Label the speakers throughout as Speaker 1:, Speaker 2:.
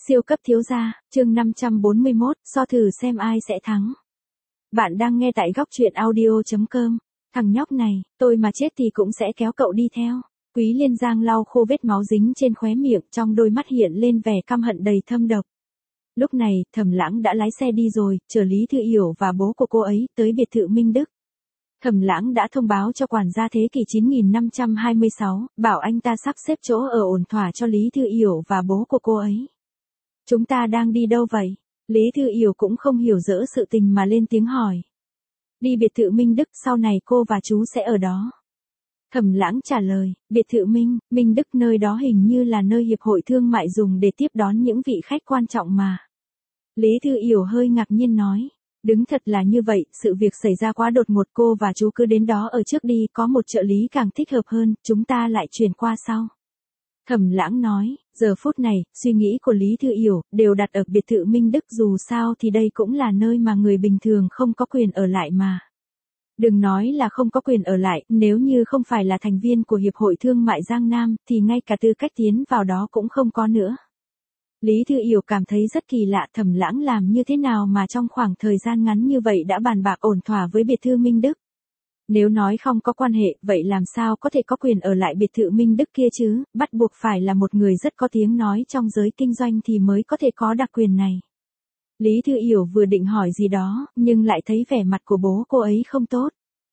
Speaker 1: Siêu cấp thiếu gia, chương 541, so thử xem ai sẽ thắng. Bạn đang nghe tại góc truyện audio.com. Thằng nhóc này, tôi mà chết thì cũng sẽ kéo cậu đi theo. Quý Liên Giang lau khô vết máu dính trên khóe miệng, trong đôi mắt hiện lên vẻ căm hận đầy thâm độc. Lúc này, Thẩm Lãng đã lái xe đi rồi, chở Lý Thư Yểu và bố của cô ấy tới biệt thự Minh Đức. Thẩm Lãng đã thông báo cho quản gia thế kỷ 9526, bảo anh ta sắp xếp chỗ ở ổn thỏa cho Lý Thư Yểu và bố của cô ấy. Chúng ta đang đi đâu vậy? Lý Thư Yểu cũng không hiểu rõ sự tình mà lên tiếng hỏi. Đi biệt thự Minh Đức, sau này cô và chú sẽ ở đó. Thẩm Lãng trả lời, biệt thự Minh Đức, nơi đó hình như là nơi hiệp hội thương mại dùng để tiếp đón những vị khách quan trọng mà. Lý Thư Yểu hơi ngạc nhiên nói, đúng thật là như vậy, sự việc xảy ra quá đột ngột, cô và chú cứ đến đó ở trước đi, có một trợ lý càng thích hợp hơn, chúng ta lại chuyển qua sau. Thẩm Lãng nói, giờ phút này, suy nghĩ của Lý Thư Yểu đều đặt ở biệt thự Minh Đức, dù sao thì đây cũng là nơi mà người bình thường không có quyền ở lại mà. Đừng nói là không có quyền ở lại, nếu như không phải là thành viên của Hiệp hội Thương mại Giang Nam thì ngay cả tư cách tiến vào đó cũng không có nữa. Lý Thư Yểu cảm thấy rất kỳ lạ, Thẩm Lãng làm như thế nào mà trong khoảng thời gian ngắn như vậy đã bàn bạc ổn thỏa với biệt thự Minh Đức. Nếu nói không có quan hệ, vậy làm sao có thể có quyền ở lại biệt thự Minh Đức kia chứ, bắt buộc phải là một người rất có tiếng nói trong giới kinh doanh thì mới có thể có đặc quyền này. Lý Thư Yểu vừa định hỏi gì đó, nhưng lại thấy vẻ mặt của bố cô ấy không tốt.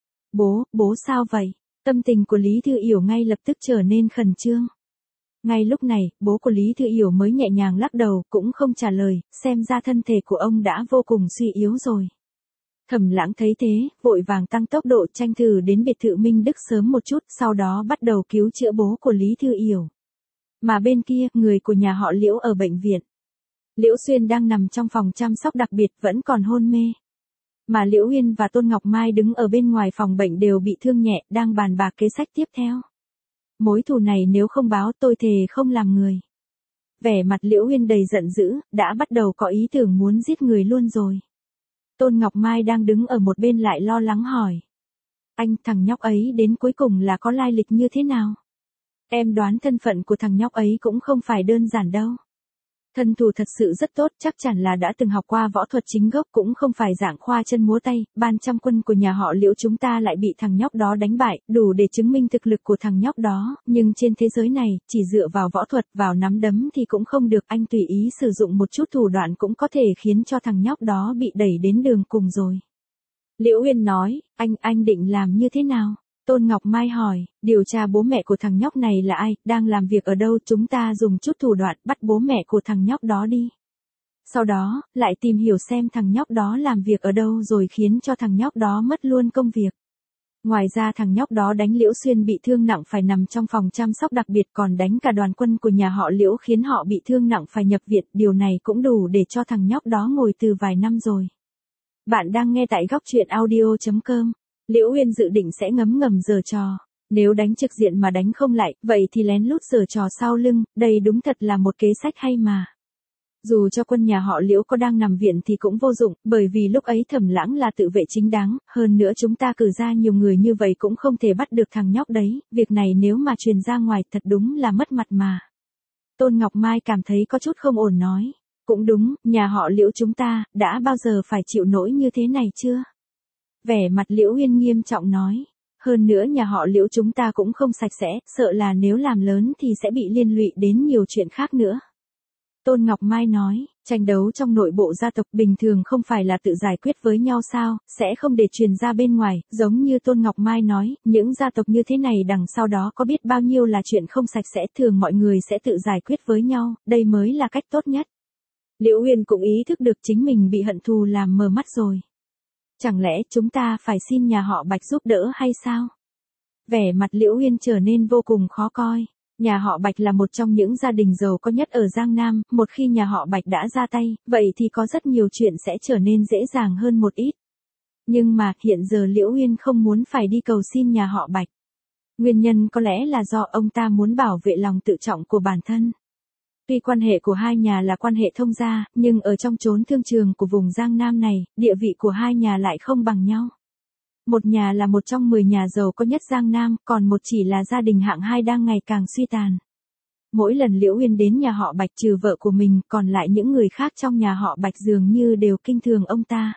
Speaker 1: Bố sao vậy? Tâm tình của Lý Thư Yểu ngay lập tức trở nên khẩn trương. Ngay lúc này, bố của Lý Thư Yểu mới nhẹ nhàng lắc đầu, cũng không trả lời, xem ra thân thể của ông đã vô cùng suy yếu rồi. Thẩm Lãng thấy thế, vội vàng tăng tốc độ tranh thủ đến biệt thự Minh Đức sớm một chút, sau đó bắt đầu cứu chữa bố của Lý Thư Yểu. Mà bên kia, người của nhà họ Liễu ở bệnh viện. Liễu Xuyên đang nằm trong phòng chăm sóc đặc biệt, vẫn còn hôn mê. Mà Liễu Uyên và Tôn Ngọc Mai đứng ở bên ngoài phòng bệnh đều bị thương nhẹ, đang bàn bạc kế sách tiếp theo. Mối thù này nếu không báo, tôi thề không làm người. Vẻ mặt Liễu Uyên đầy giận dữ, đã bắt đầu có ý tưởng muốn giết người luôn rồi. Tôn Ngọc Mai đang đứng ở một bên lại lo lắng hỏi. Anh, thằng nhóc ấy đến cuối cùng là có lai lịch như thế nào? Em đoán thân phận của thằng nhóc ấy cũng không phải đơn giản đâu. Thân thủ thật sự rất tốt, chắc chắn là đã từng học qua võ thuật chính gốc, cũng không phải dạng khoa chân múa tay, ban trăm quân của nhà họ Liễu chúng ta lại bị thằng nhóc đó đánh bại, đủ để chứng minh thực lực của thằng nhóc đó, nhưng trên thế giới này, chỉ dựa vào võ thuật, vào nắm đấm thì cũng không được, anh tùy ý sử dụng một chút thủ đoạn cũng có thể khiến cho thằng nhóc đó bị đẩy đến đường cùng rồi. Liễu Uyên nói, anh định làm như thế nào? Tôn Ngọc Mai hỏi, điều tra bố mẹ của thằng nhóc này là ai, đang làm việc ở đâu, chúng ta dùng chút thủ đoạn bắt bố mẹ của thằng nhóc đó đi. Sau đó, lại tìm hiểu xem thằng nhóc đó làm việc ở đâu rồi khiến cho thằng nhóc đó mất luôn công việc. Ngoài ra thằng nhóc đó đánh Liễu Xuyên bị thương nặng phải nằm trong phòng chăm sóc đặc biệt, còn đánh cả đoàn quân của nhà họ Liễu khiến họ bị thương nặng phải nhập viện, điều này cũng đủ để cho thằng nhóc đó ngồi từ vài năm rồi. Bạn đang nghe tại góc truyện audio.com. Liễu Uyên dự định sẽ ngấm ngầm giở trò. Nếu đánh trực diện mà đánh không lại, vậy thì lén lút giở trò sau lưng, đây đúng thật là một kế sách hay mà. Dù cho quân nhà họ Liễu có đang nằm viện thì cũng vô dụng, bởi vì lúc ấy Thẩm Lãng là tự vệ chính đáng, hơn nữa chúng ta cử ra nhiều người như vậy cũng không thể bắt được thằng nhóc đấy, việc này nếu mà truyền ra ngoài thật đúng là mất mặt mà. Tôn Ngọc Mai cảm thấy có chút không ổn nói, cũng đúng, nhà họ Liễu chúng ta, đã bao giờ phải chịu nỗi như thế này chưa? Vẻ mặt Liễu Uyên nghiêm trọng nói, hơn nữa nhà họ Liễu chúng ta cũng không sạch sẽ, sợ là nếu làm lớn thì sẽ bị liên lụy đến nhiều chuyện khác nữa. Tôn Ngọc Mai nói, tranh đấu trong nội bộ gia tộc bình thường không phải là tự giải quyết với nhau sao, sẽ không để truyền ra bên ngoài, giống như Tôn Ngọc Mai nói, những gia tộc như thế này đằng sau đó có biết bao nhiêu là chuyện không sạch sẽ, thường mọi người sẽ tự giải quyết với nhau, đây mới là cách tốt nhất. Liễu Uyên cũng ý thức được chính mình bị hận thù làm mờ mắt rồi. Chẳng lẽ chúng ta phải xin nhà họ Bạch giúp đỡ hay sao? Vẻ mặt Liễu Uyên trở nên vô cùng khó coi. Nhà họ Bạch là một trong những gia đình giàu có nhất ở Giang Nam, một khi nhà họ Bạch đã ra tay, vậy thì có rất nhiều chuyện sẽ trở nên dễ dàng hơn một ít. Nhưng mà, hiện giờ Liễu Uyên không muốn phải đi cầu xin nhà họ Bạch. Nguyên nhân có lẽ là do ông ta muốn bảo vệ lòng tự trọng của bản thân. Tuy quan hệ của hai nhà là quan hệ thông gia, nhưng ở trong chốn thương trường của vùng Giang Nam này, địa vị của hai nhà lại không bằng nhau. Một nhà là một trong 10 nhà giàu có nhất Giang Nam, còn một chỉ là gia đình hạng 2 đang ngày càng suy tàn. mỗi lần Liễu Uyên đến nhà họ Bạch trừ vợ của mình, còn lại những người khác trong nhà họ Bạch dường như đều kinh thường ông ta.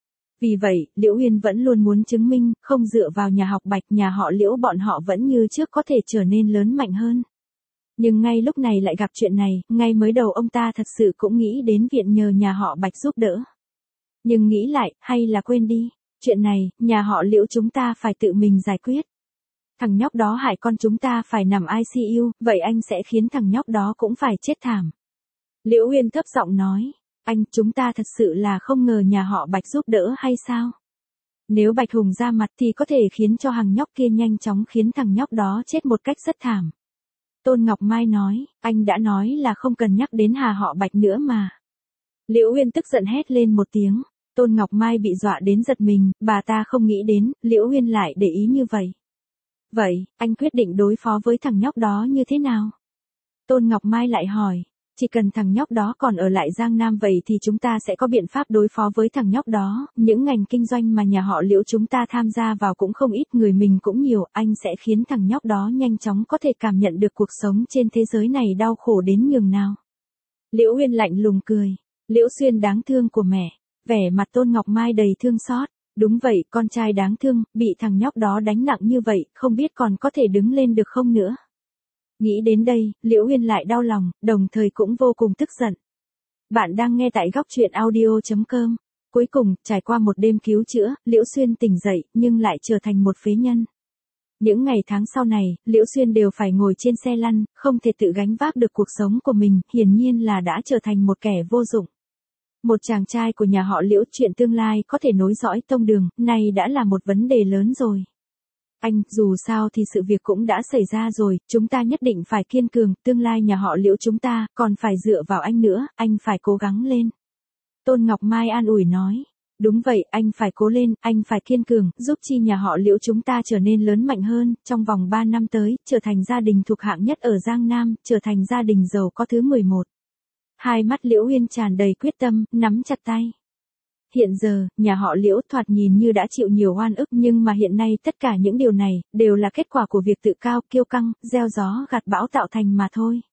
Speaker 1: Vì vậy, Liễu Uyên vẫn luôn muốn chứng minh, không dựa vào nhà họ Bạch, nhà họ Liễu bọn họ vẫn như trước có thể trở nên lớn mạnh hơn. Nhưng ngay lúc này lại gặp chuyện này, ngay mới đầu ông ta thật sự cũng nghĩ đến viện nhờ nhà họ Bạch giúp đỡ. Nhưng nghĩ lại, hay là quên đi, chuyện này, nhà họ Liễu chúng ta phải tự mình giải quyết. Thằng nhóc đó hại con chúng ta phải nằm ICU, vậy anh sẽ khiến thằng nhóc đó cũng phải chết thảm. Liễu Uyên thấp giọng nói, anh, chúng ta thật sự là không ngờ nhà họ Bạch giúp đỡ hay sao? Nếu Bạch Hùng ra mặt thì có thể khiến cho thằng nhóc kia nhanh chóng khiến thằng nhóc đó chết một cách rất thảm. Tôn Ngọc Mai nói, anh đã nói là không cần nhắc đến nhà họ Bạch nữa mà. Liễu Uyên tức giận hét lên một tiếng. Tôn Ngọc Mai bị dọa đến giật mình, bà ta không nghĩ đến, Liễu Uyên lại để ý như vậy. Vậy, anh quyết định đối phó với thằng nhóc đó như thế nào? Tôn Ngọc Mai lại hỏi, chỉ cần thằng nhóc đó còn ở lại Giang Nam vậy thì chúng ta sẽ có biện pháp đối phó với thằng nhóc đó, những ngành kinh doanh mà nhà họ Liễu chúng ta tham gia vào cũng không ít, người mình cũng nhiều, anh sẽ khiến thằng nhóc đó nhanh chóng có thể cảm nhận được cuộc sống trên thế giới này đau khổ đến nhường nào. Liễu Uyên lạnh lùng cười, Liễu Xuyên đáng thương của mẹ, vẻ mặt Tôn Ngọc Mai đầy thương xót. Đúng vậy, con trai đáng thương, bị thằng nhóc đó đánh nặng như vậy, không biết còn có thể đứng lên được không nữa. Nghĩ đến đây, Liễu Uyên lại đau lòng, đồng thời cũng vô cùng tức giận. Bạn đang nghe tại góc truyện audio.com. Cuối cùng, trải qua một đêm cứu chữa, Liễu Xuyên tỉnh dậy, nhưng lại trở thành một phế nhân. Những ngày tháng sau này, Liễu Xuyên đều phải ngồi trên xe lăn, không thể tự gánh vác được cuộc sống của mình, hiển nhiên là đã trở thành một kẻ vô dụng. Một chàng trai của nhà họ Liễu, chuyện tương lai có thể nối dõi tông đường, này đã là một vấn đề lớn rồi. Anh, dù sao thì sự việc cũng đã xảy ra rồi, chúng ta nhất định phải kiên cường, tương lai nhà họ Liễu chúng ta, còn phải dựa vào anh nữa, anh phải cố gắng lên. Tôn Ngọc Mai an ủi nói, đúng vậy, anh phải cố lên, anh phải kiên cường, giúp chi nhà họ Liễu chúng ta trở nên lớn mạnh hơn, trong vòng 3 năm tới, trở thành gia đình thuộc hạng nhất ở Giang Nam, trở thành gia đình giàu có thứ 11. Hai mắt Liễu Uyên tràn đầy quyết tâm, nắm chặt tay. Hiện giờ, nhà họ Liễu thoạt nhìn như đã chịu nhiều oan ức, nhưng mà hiện nay tất cả những điều này, đều là kết quả của việc tự cao, kiêu căng, gieo gió gặt bão tạo thành mà thôi.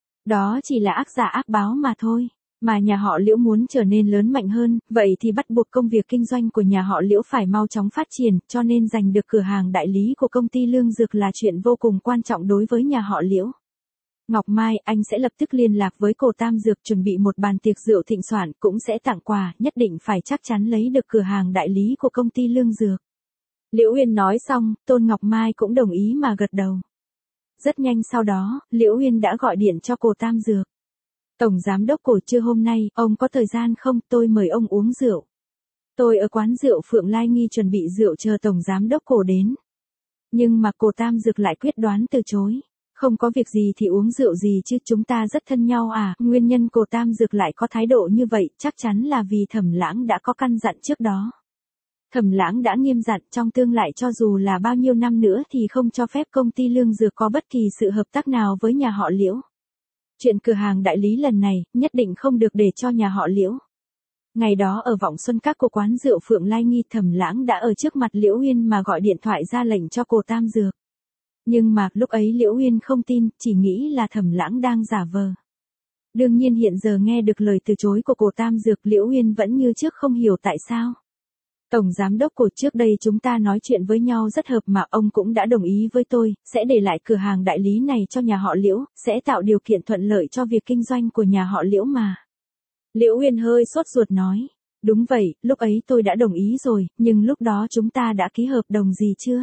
Speaker 1: Đó chỉ là ác giả ác báo mà thôi. Mà nhà họ Liễu muốn trở nên lớn mạnh hơn, vậy thì bắt buộc công việc kinh doanh của nhà họ Liễu phải mau chóng phát triển, cho nên giành được cửa hàng đại lý của công ty Lương Dược là chuyện vô cùng quan trọng đối với nhà họ Liễu. Ngọc Mai, anh sẽ lập tức liên lạc với cô Tam Dược chuẩn bị một bàn tiệc rượu thịnh soạn, cũng sẽ tặng quà, nhất định phải chắc chắn lấy được cửa hàng đại lý của công ty Lương Dược. Liễu Uyên nói xong, Tôn Ngọc Mai cũng đồng ý mà gật đầu. Rất nhanh sau đó, Liễu Uyên đã gọi điện cho cô Tam Dược. Tổng giám đốc Cổ, trưa hôm nay, ông có thời gian không, tôi mời ông uống rượu. Tôi ở quán rượu Phượng Lai Nghi chuẩn bị rượu chờ tổng giám đốc Cổ đến. Nhưng mà cô Tam Dược lại quyết đoán từ chối. Không có việc gì thì uống rượu gì chứ, chúng ta rất thân nhau à, nguyên nhân cô Tam Dược lại có thái độ như vậy, chắc chắn là vì Thẩm Lãng đã có căn dặn trước đó. Thẩm Lãng đã nghiêm dặn trong tương lai cho dù là bao nhiêu năm nữa thì không cho phép công ty Lương Dược có bất kỳ sự hợp tác nào với nhà họ Liễu. Chuyện cửa hàng đại lý lần này, nhất định không được để cho nhà họ Liễu. Ngày đó ở Vọng Xuân Các của quán rượu Phượng Lai Nghi, Thẩm Lãng đã ở trước mặt Liễu Uyên mà gọi điện thoại ra lệnh cho cô Tam Dược. Nhưng mà, lúc ấy Liễu Uyên không tin, chỉ nghĩ là Thẩm Lãng đang giả vờ. Đương nhiên hiện giờ nghe được lời từ chối của cô Tam Dược, Liễu Uyên vẫn như trước không hiểu tại sao. Tổng giám đốc Cổ, trước đây chúng ta nói chuyện với nhau rất hợp mà ông cũng đã đồng ý với tôi, sẽ để lại cửa hàng đại lý này cho nhà họ Liễu, sẽ tạo điều kiện thuận lợi cho việc kinh doanh của nhà họ Liễu mà. Liễu Uyên hơi sốt ruột nói, đúng vậy, lúc ấy tôi đã đồng ý rồi, nhưng lúc đó chúng ta đã ký hợp đồng gì chưa?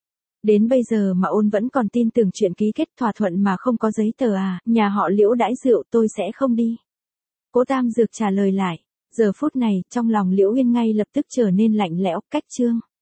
Speaker 1: Đến bây giờ mà ôn vẫn còn tin tưởng chuyện ký kết thỏa thuận mà không có giấy tờ à, nhà họ Liễu đãi rượu tôi sẽ không đi. Cố Tam Dược trả lời lại, giờ phút này, trong lòng Liễu Uyên ngay lập tức trở nên lạnh lẽo, cách chương.